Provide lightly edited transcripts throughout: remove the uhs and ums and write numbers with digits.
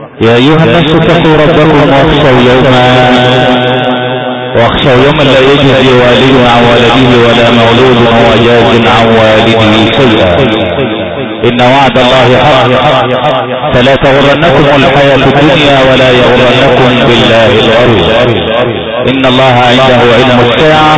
يا أيها الناس اتقوا ربكم واخشوا يوما لا يجزي والد عن ولده ولا مولود هو جاز عن والده شيئا، إن وعد الله حق فلا تغرنكم الحياة الدنيا ولا يغرنكم بالله الغرور. إن الله عنده علم الساعة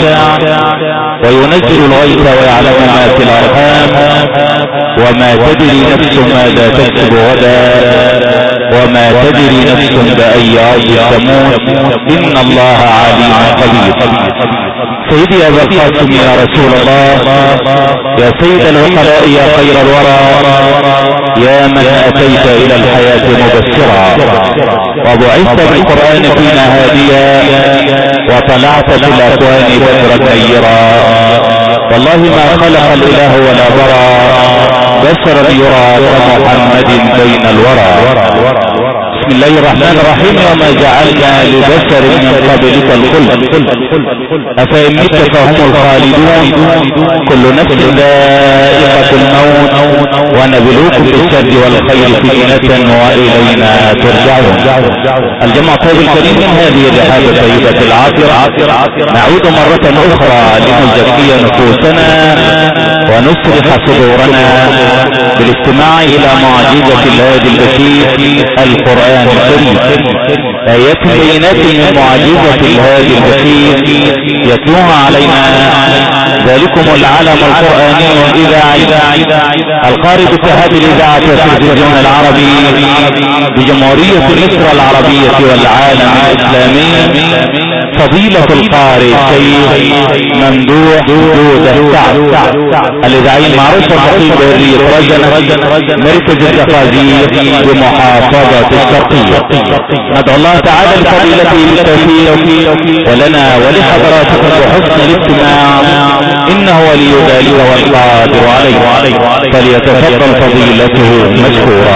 وينزل الغيث ويعلم ما في الأرحام وما تدري نفس ماذا تكسب غدا وما تدري نفس بأي أرض تموت إن الله عليم خبير. سيدي أبا القاسم يا رسول الله، يا سيد العقلاء، يا خير الورى، يا من أتيت إلى الحياة مبشرا وبعثت بالقرآن فينا هاديا وطلعت في الأكوان بدرا نيرا، والله ما خلق الإله ولا برى بشرا يرى كمحمد بين الورى. بسم الله الرحمن الرحيم. وما جعلنا لبشر من قبلك الخلد أفإن مت فهم الخالدون كل نفس ذائقة الموت ونبلوكم بالشر والخير فتنة وإلينا ترجعون. الجمع طيب الكريم من هذه الرحاب الطيبة العاطرة نعود مرة أخرى لنزكي نفوسنا ونصرح صدورنا بالاستماع إلى معجزة الهادي البشير القرآن الكريم، آيات بينات من معجزة الهادي البشير يتلوها علينا ذلكم العالم القرآني الإذاعي القارئ باتحاد الإذاعة والتلفزيون العربي بجمهورية مصر العربية والعالم الإسلامي، فضيلة القارئ الشيخ ممدوح جودة سعد الإذاعي المعروف والمقيم بهرية رجنة مركز التقازير بمحافظة الشرقية. ندعو الله تعالى لفضيلته بالتوفيق ولنا ولحضراتكم بحسن الاستماع إنه ولي ذلك والقادر عليه، فليتفضل فضيلته مشكورا.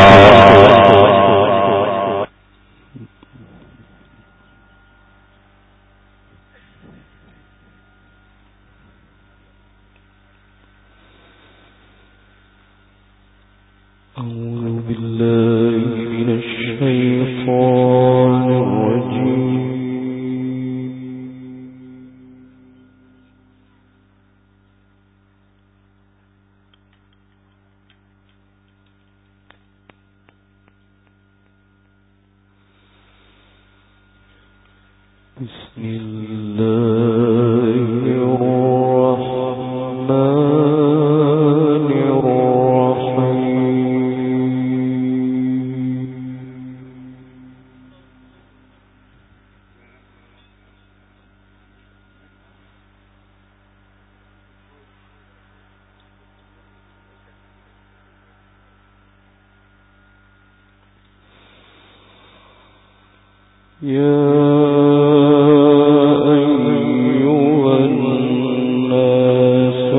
أعوذ بالله من الشيطان الرجيم. بسم الله الرحمن الرحيم. يا أيها الناس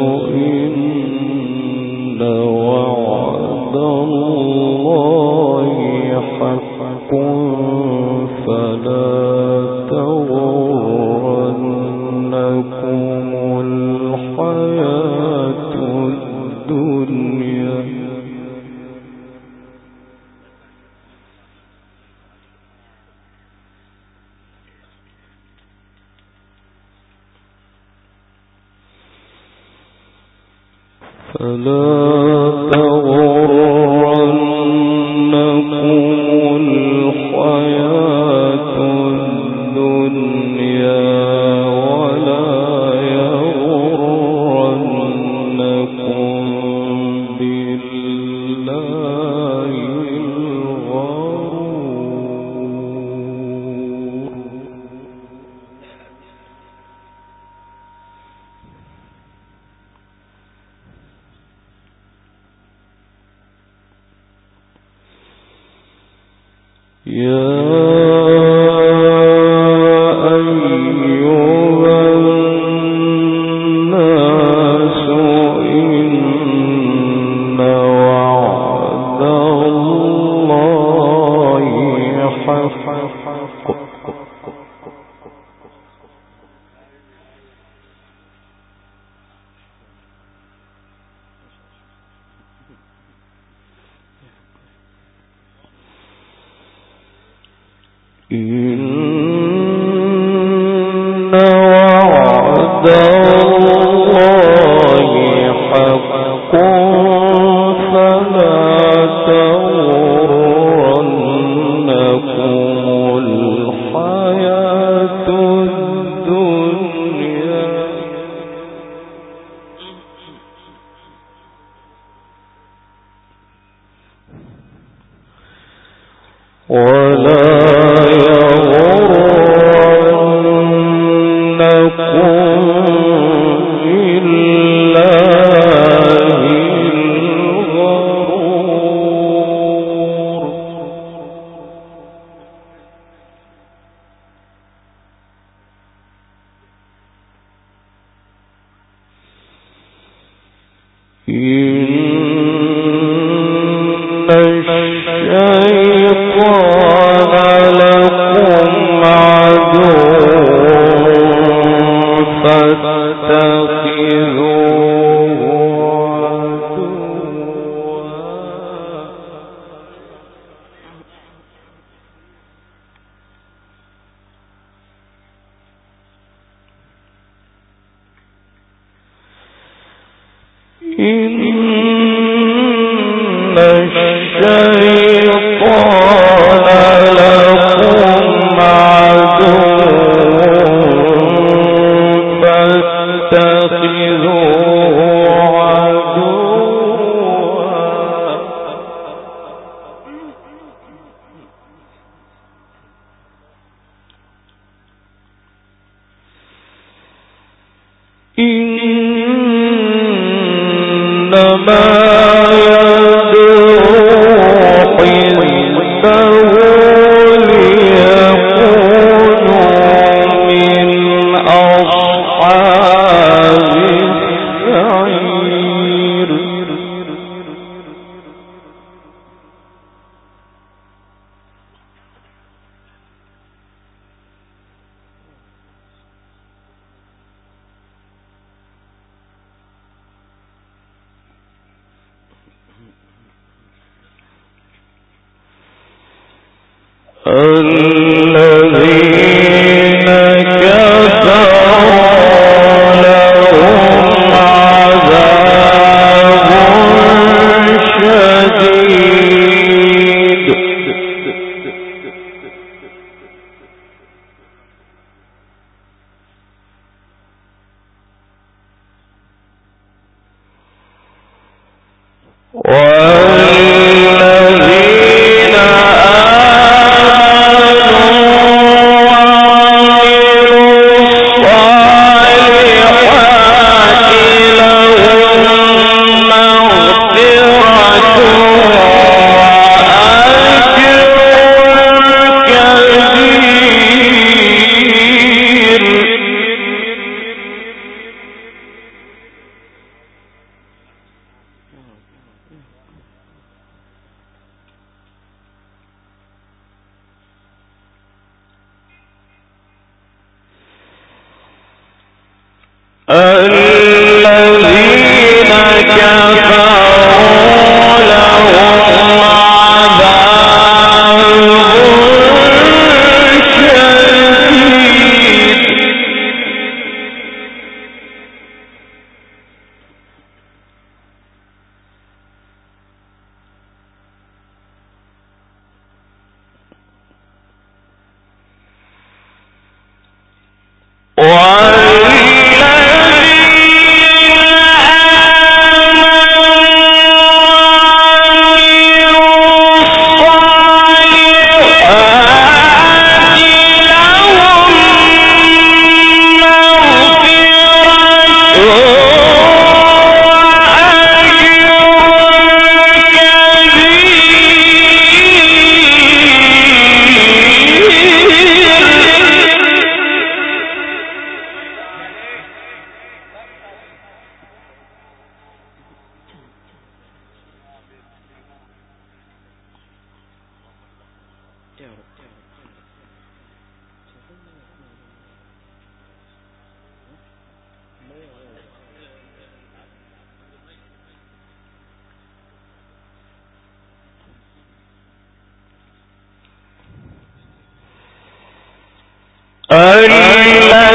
إن وعد الله حق فلا تغرنكم الحياة الدنيا ولا يغرنكم بالله الغرور. يا أيها الناس إن وعد الله حق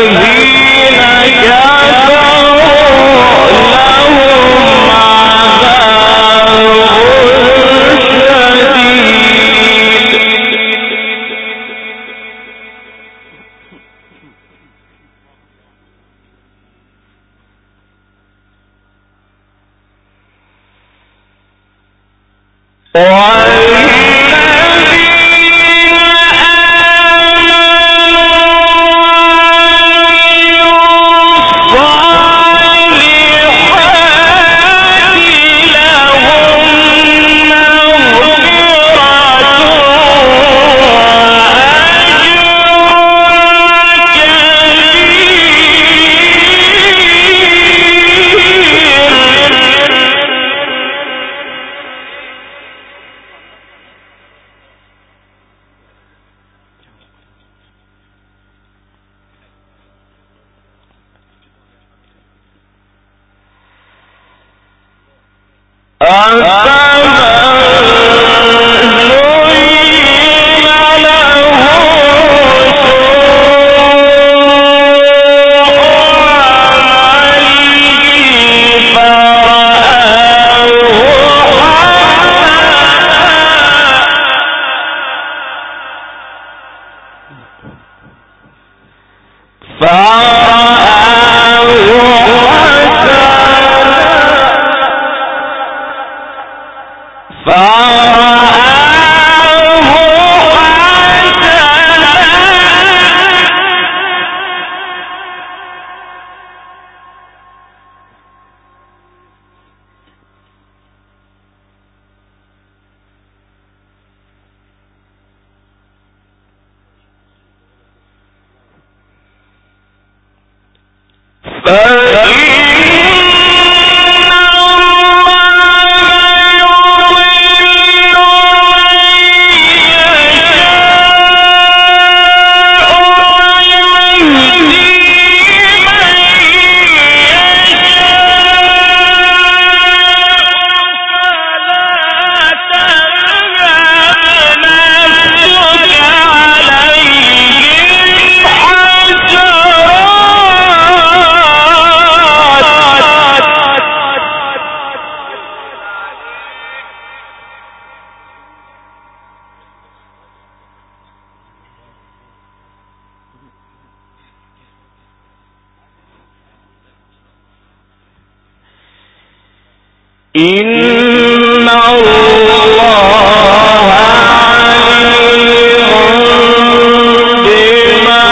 إن الله عليم بما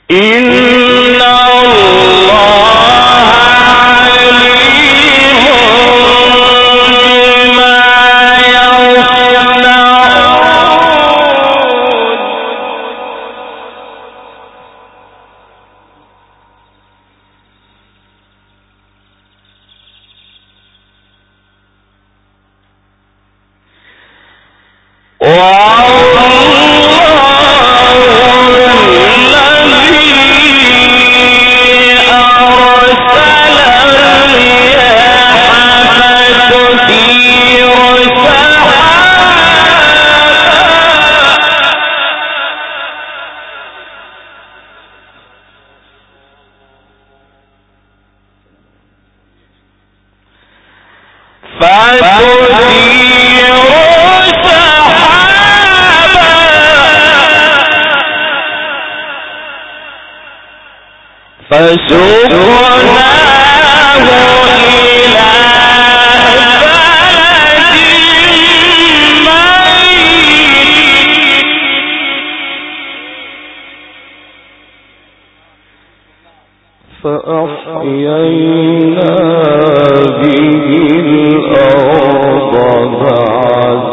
فأحيينا به الأرض بعد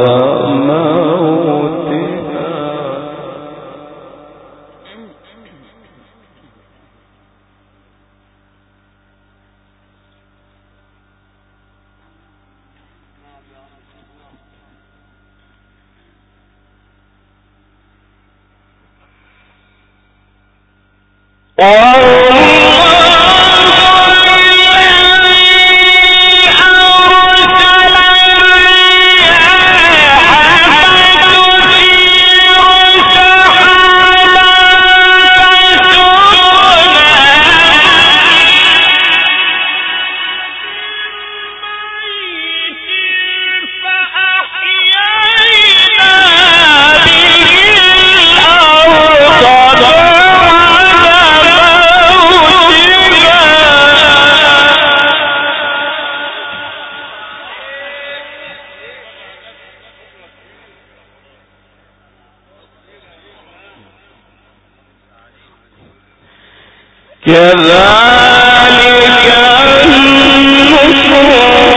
موتها كذلك النشور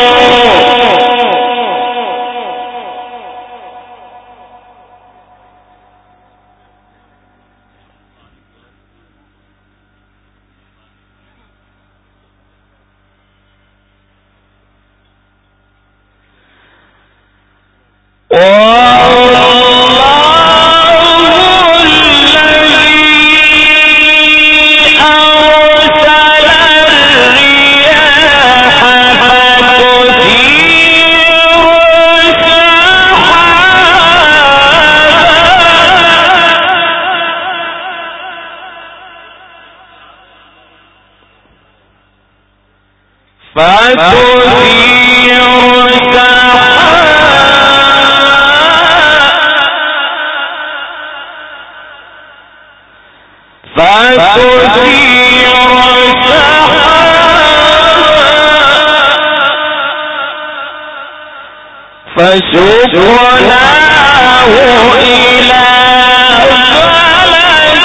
فسقناه إلى بلد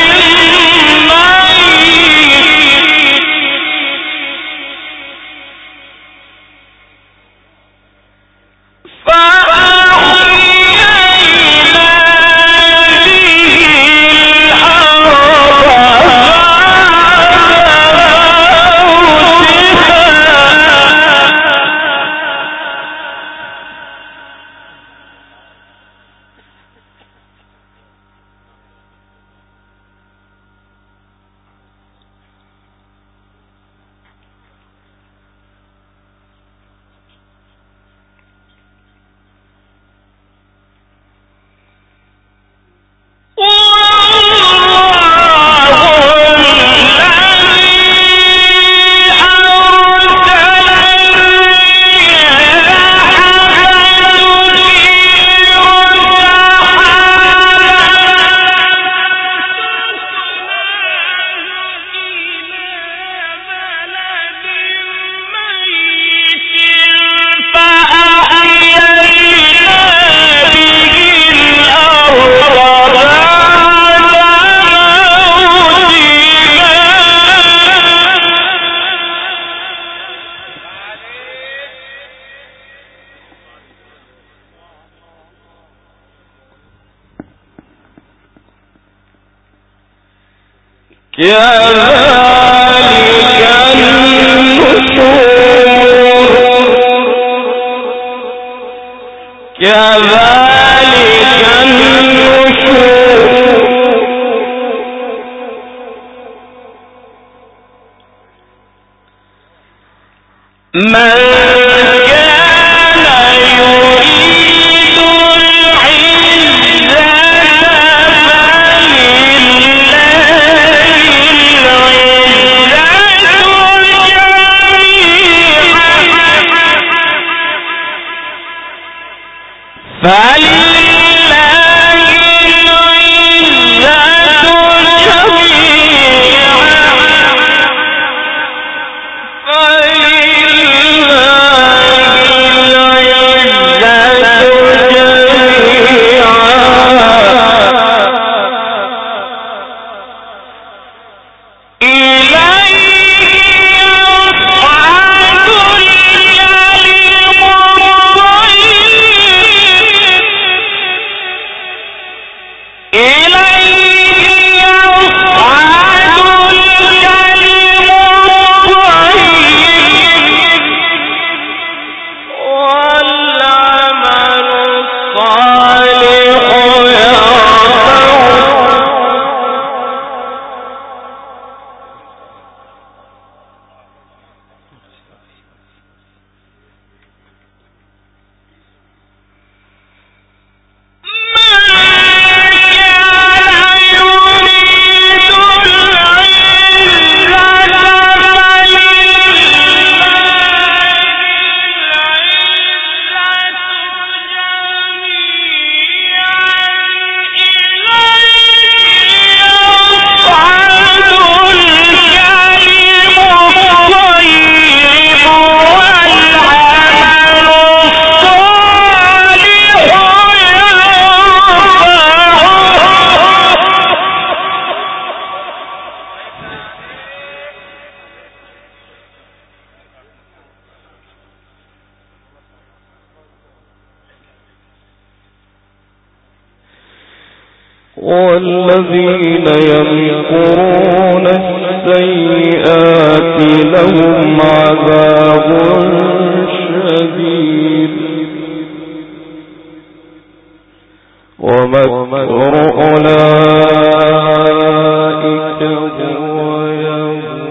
ميت فأحيينا به الأرض والذين يمكرون السيئات لهم عذاب شديد ومكر أولئك هو يبور.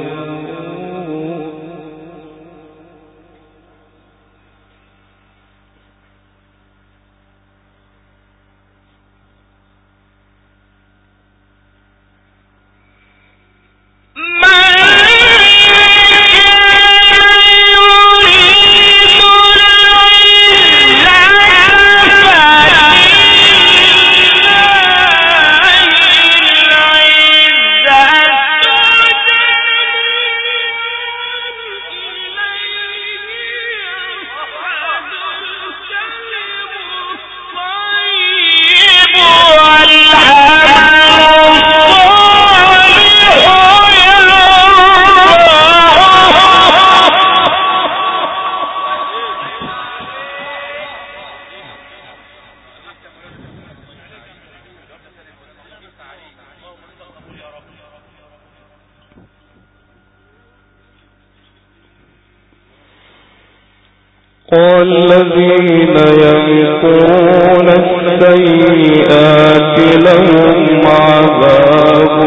والذين يمكرون السيئات لهم عذاب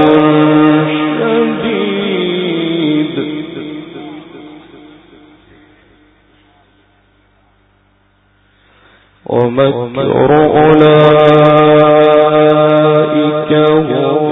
شديد ومكر أولئك هو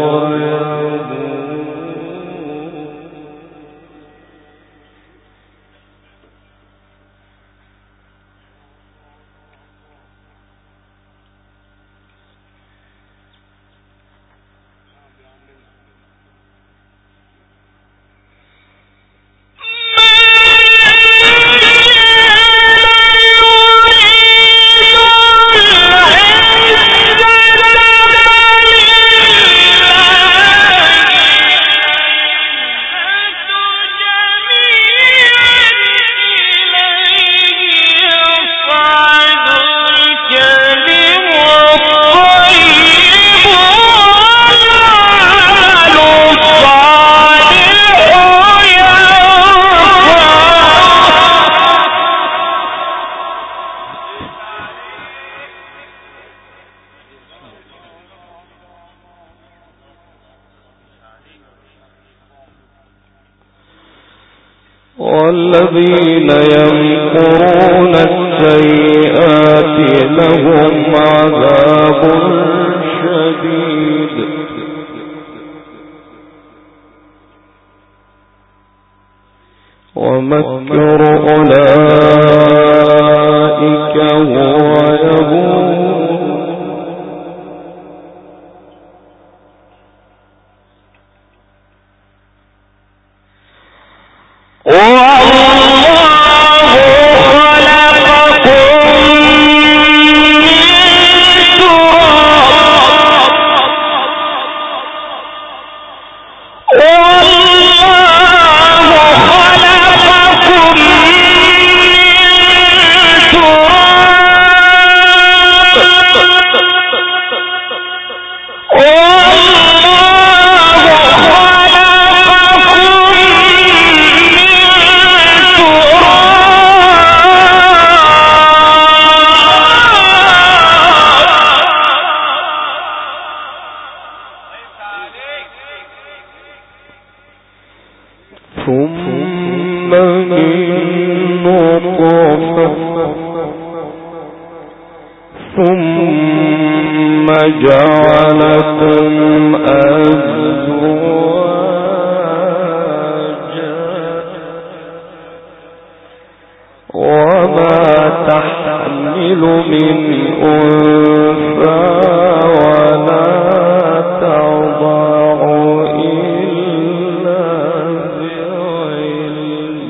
والذين يمكرون السيئات لهم عذاب شديد ومكر أولئك هو يبور ثم من نطفة ثم جعلكم أزواجا وما تحمل من أنثى ولا تضع إلا بعلم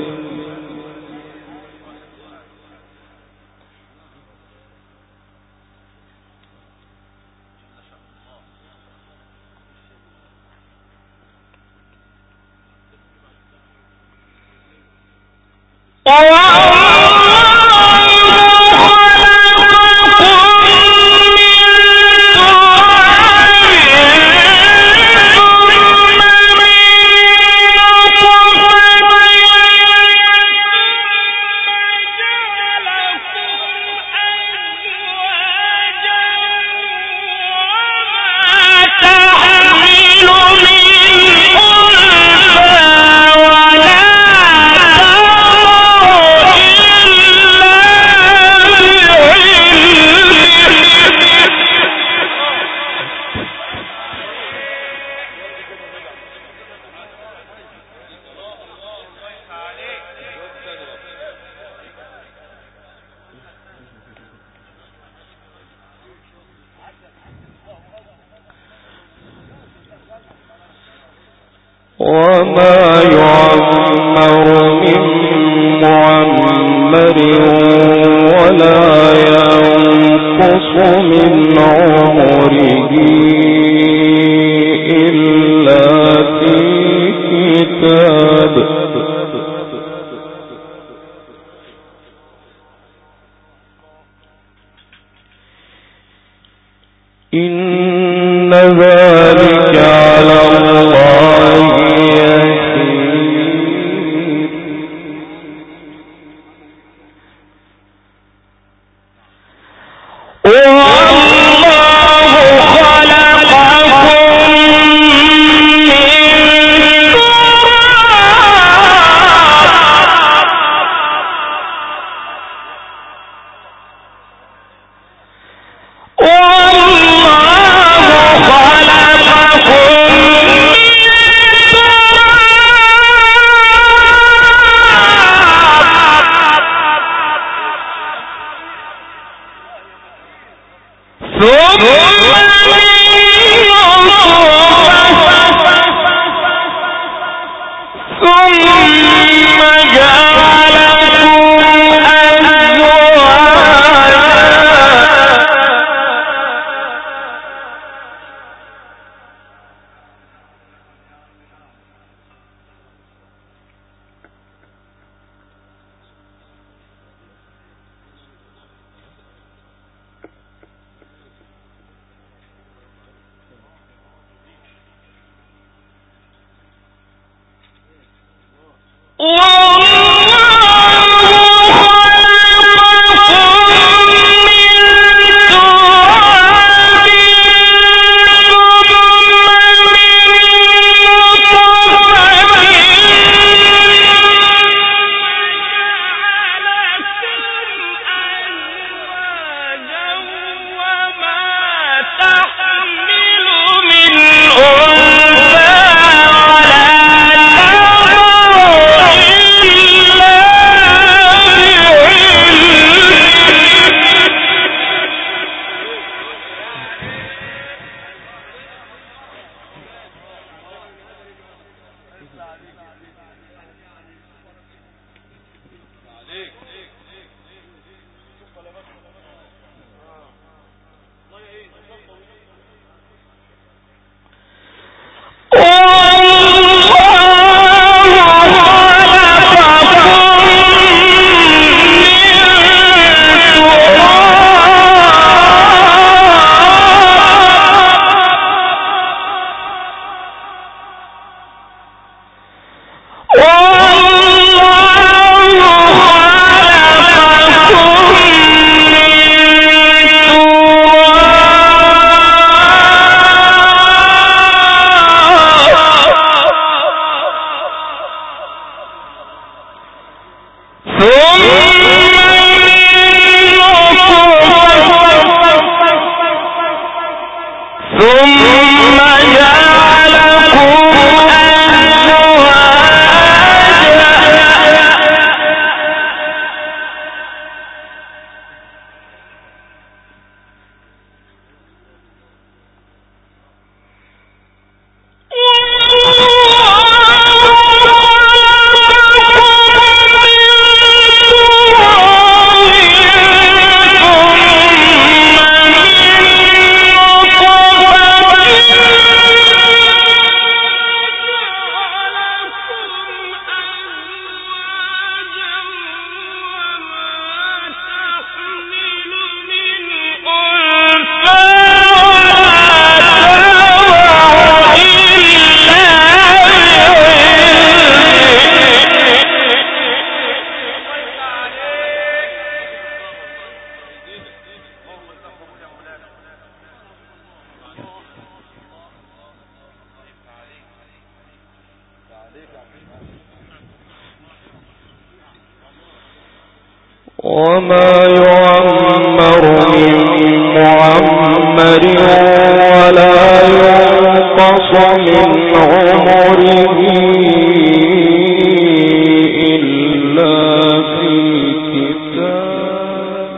وما يعمر من معمر ولا ينقص من عمره إلا في كتاب إن ذلك على الله وما يعمر من معمر ولا ينقص من عمره إلا في كتاب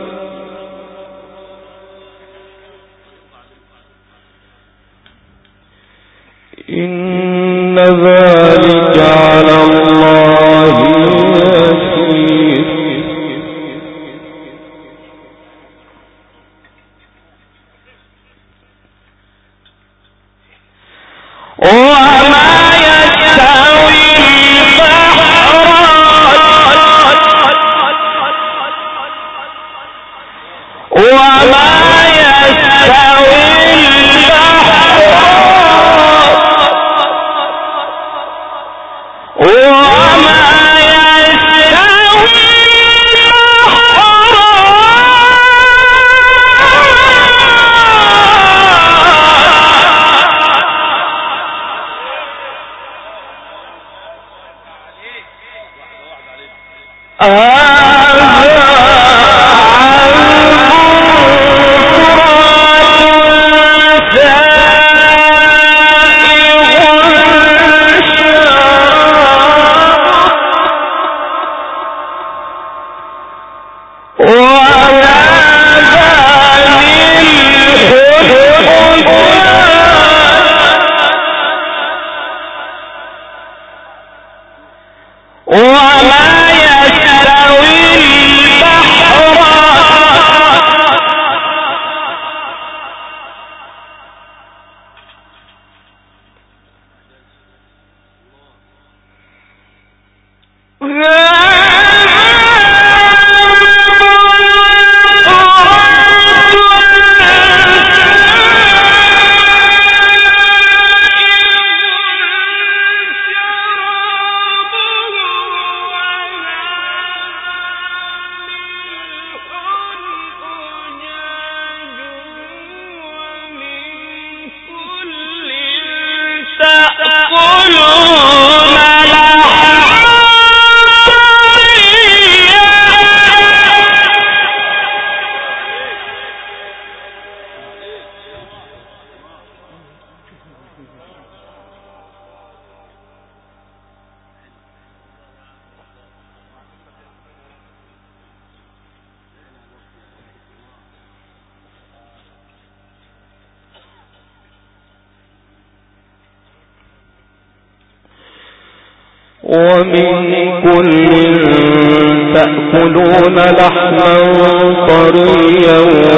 إن ذلك على الله يسير وما يستوي ومن كل تأكلون لحما طريا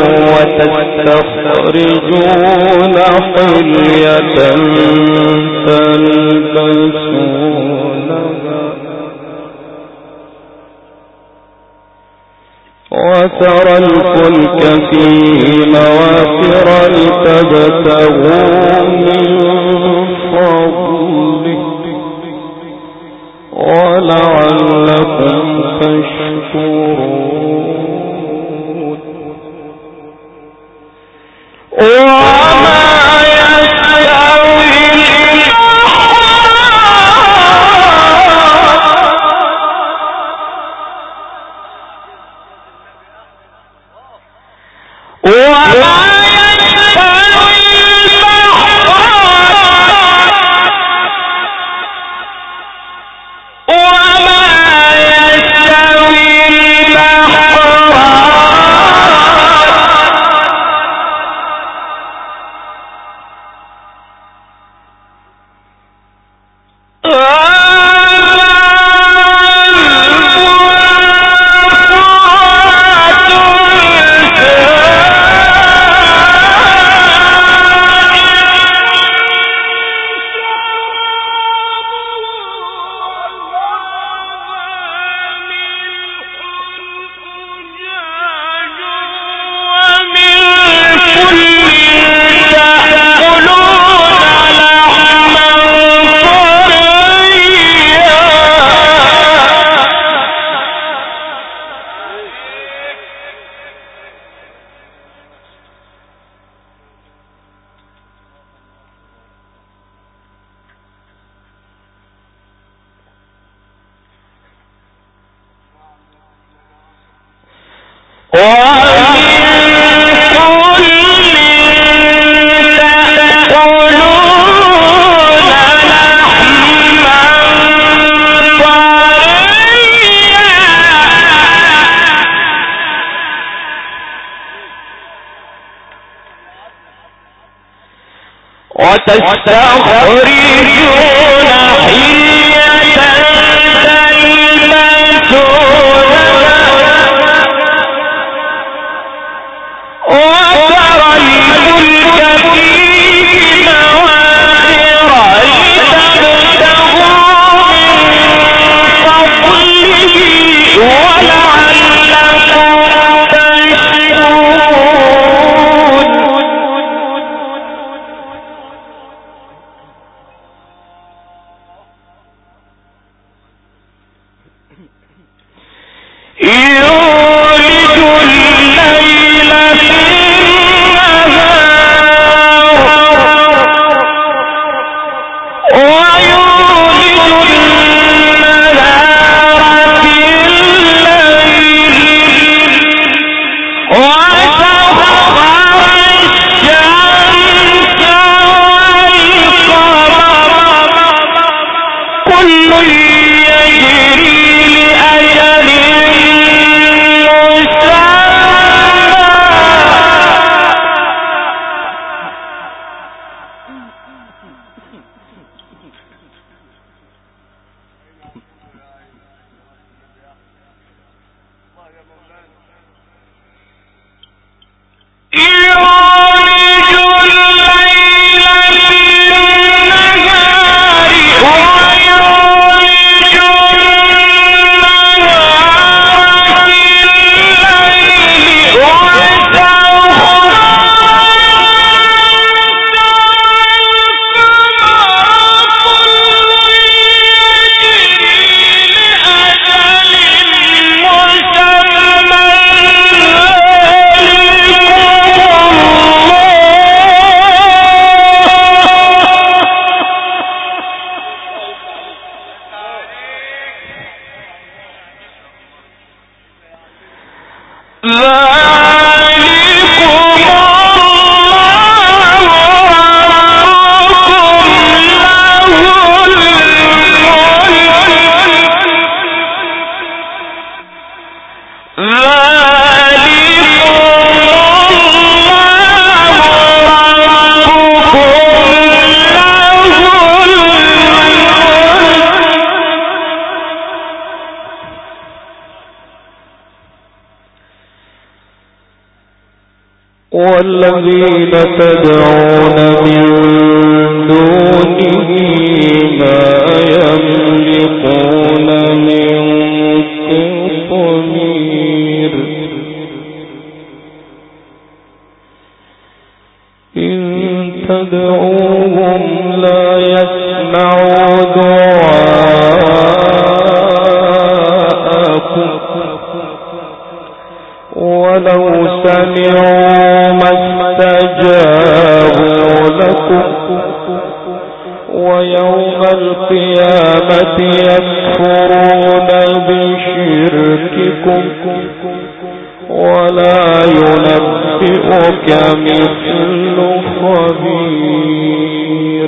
وتستخرجون حلية تلبسونها وترى الفلك فيه مواخر لتبتغوا من فضله ولعلكم تشكرون وما يستوي وما يستوي وتستخرجون حية وترى الفلك فيه مواخر لتبتغوا من فضله ولعلكم تشكرون. يولج الليل في النهار ويولج النهار في الليل وسخر الشمس والقمر كل يجري لأجل والذين تدعون من دونه ما يملكون من قطمير إن تدعوهم لا يسمعوا دعاءكم ولو سمعوا ما استجابوا لكم ويوم القيامة يكفرون بشرككم ولا ينبئك مثل خبير.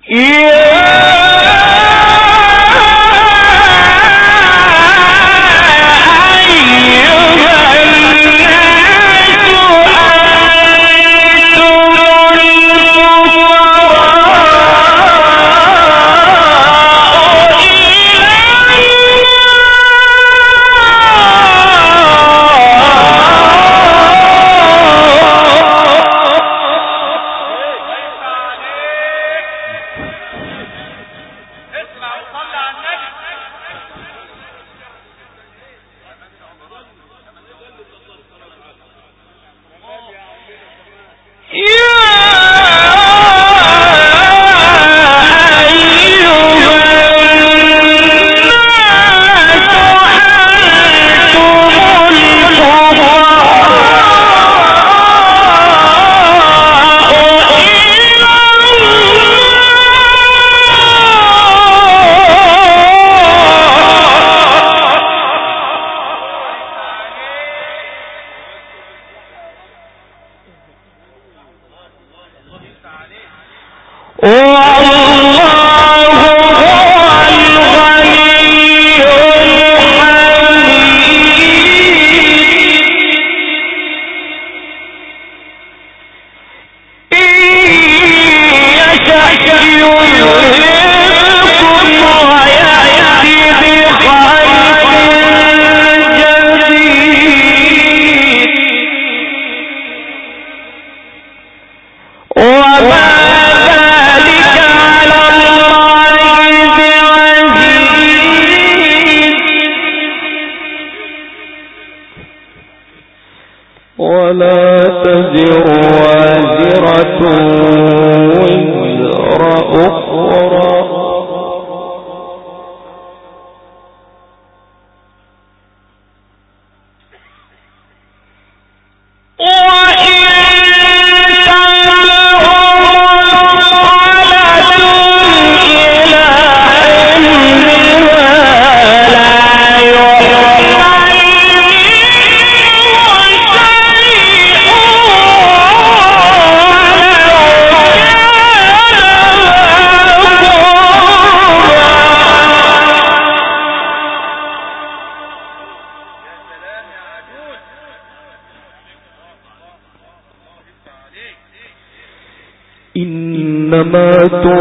إنما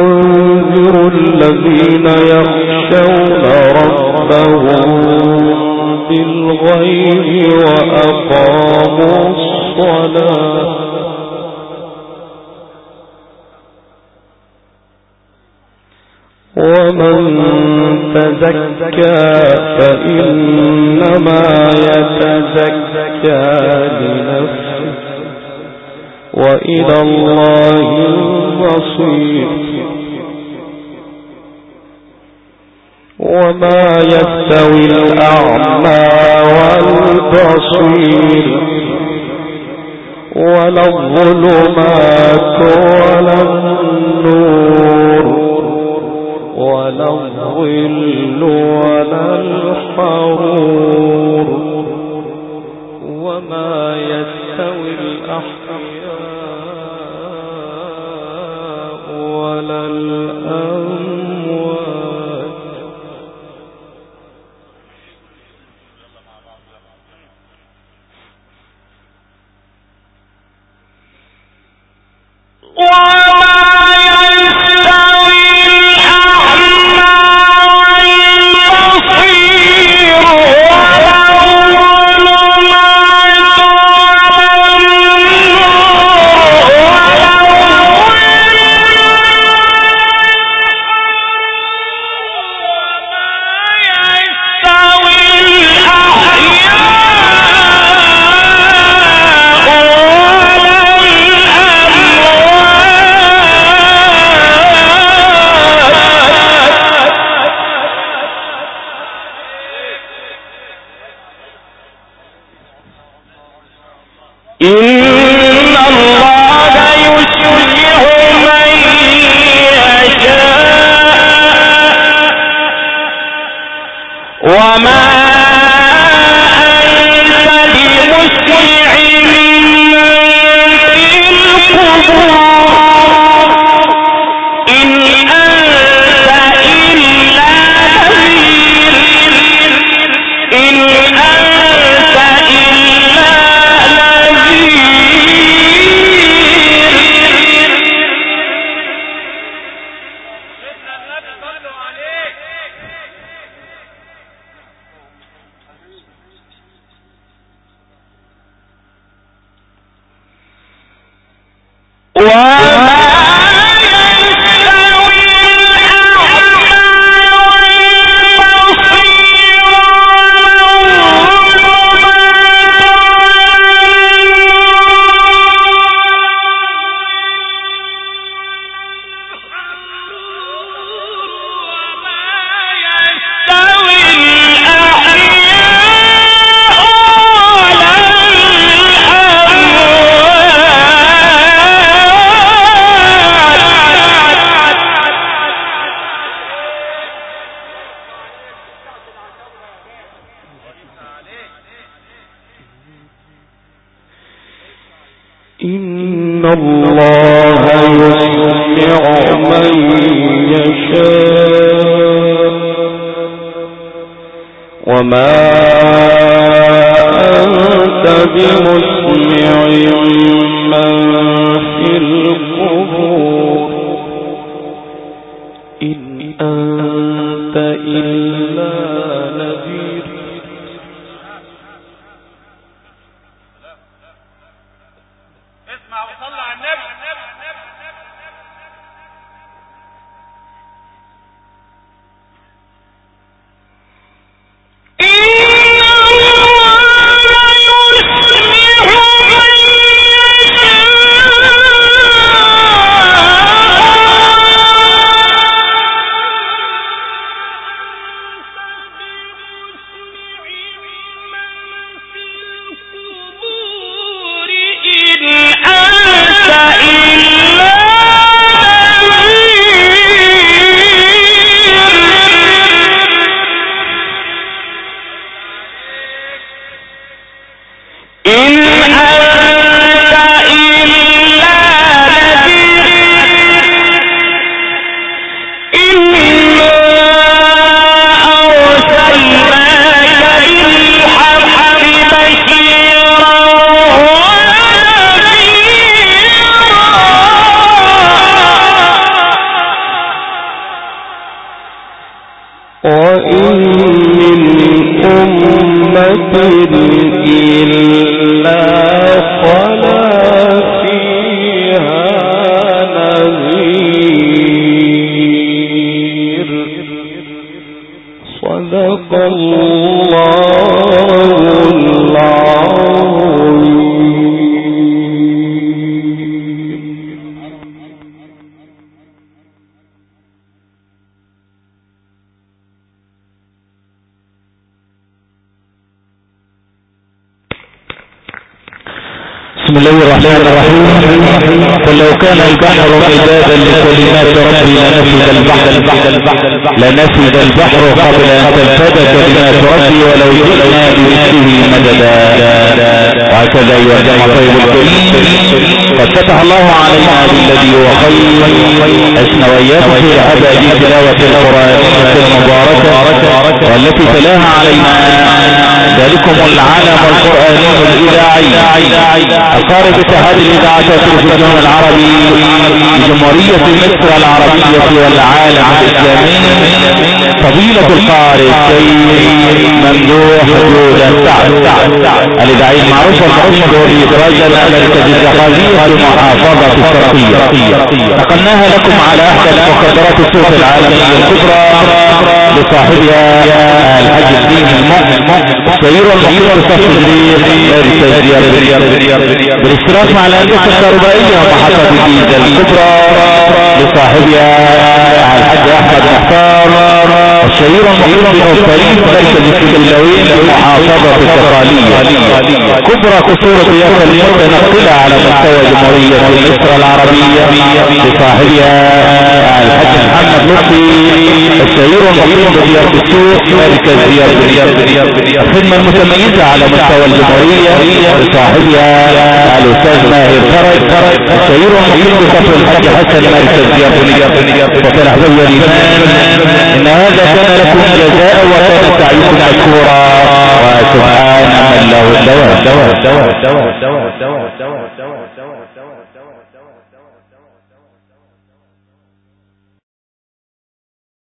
تنذر الذين يخشون ربهم بالغيب وأقاموا الصلاة ومن تزكى فإنما يتزكى لنفسه وإلى الله المصير وما يستوي الأعمى والبصير ولا الظلمات ولا النور ولا الظل ولا الحرور وما يستوي الأحياء ولا الأموات إن إن الله يسمع من يشاء وما أنت بمسمع من في القبور إن أنت إلا نذير. اسمع وصلى على النبي. بسم الله الرحمن الرحيم. قل لو كان البحر مدادا لكلمات ربي لنفد البحر قبل ان تنفد كلمات ربي ولو جئنا بمثله مددا. وهكذا ايها الجماعه طيب الكريم، قد فتح الله علينا بالذي هو خير. اسنا واياكم في عباد تلاوه القران المباركه والتي تلاها علينا ذلكم العالم القراني الاذاعي القارئ باتحاد الاذاعه والتلفزيون العربي لجمهوريه مصر العربيه والعالم الاسلامي، فضيله القارئ السيد ممدوح جودة سعد الاذاعي المعروف والمرشد وبإدراج المركز الثقافي بمحافظه الشرقيه. نقلناها لكم على احدى المخدرات الصوت العالميه الكبرى لصاحبها الحاج الدين المؤمن السير والمقيم بصف الدين بالاشتراك مع الهندسه الكهربائيه ومحطه الديزل الكبرى لصاحبها الحاج احمد مختار الشهير والمقيم بمختلف مركز السلوين للمحافظه الشرقيه. كبرى قصور ضيافه المتنقله على مستوى جمهوريه مصر العربيه لصاحبها الحاج محمد لطفي الشهير والمقيم بديار السوق مركز ديار الخدمه المتميزه على مستوى الجمهوريه لصاحبها الاستاذ ماهر فرج الشهير والمقيم بكفر الحاج حسن مركز ديار وتنحضر الايمان. ان هذا كان لكم جزاء وكان سعيكم مشكورا وسبحان من له الدوام.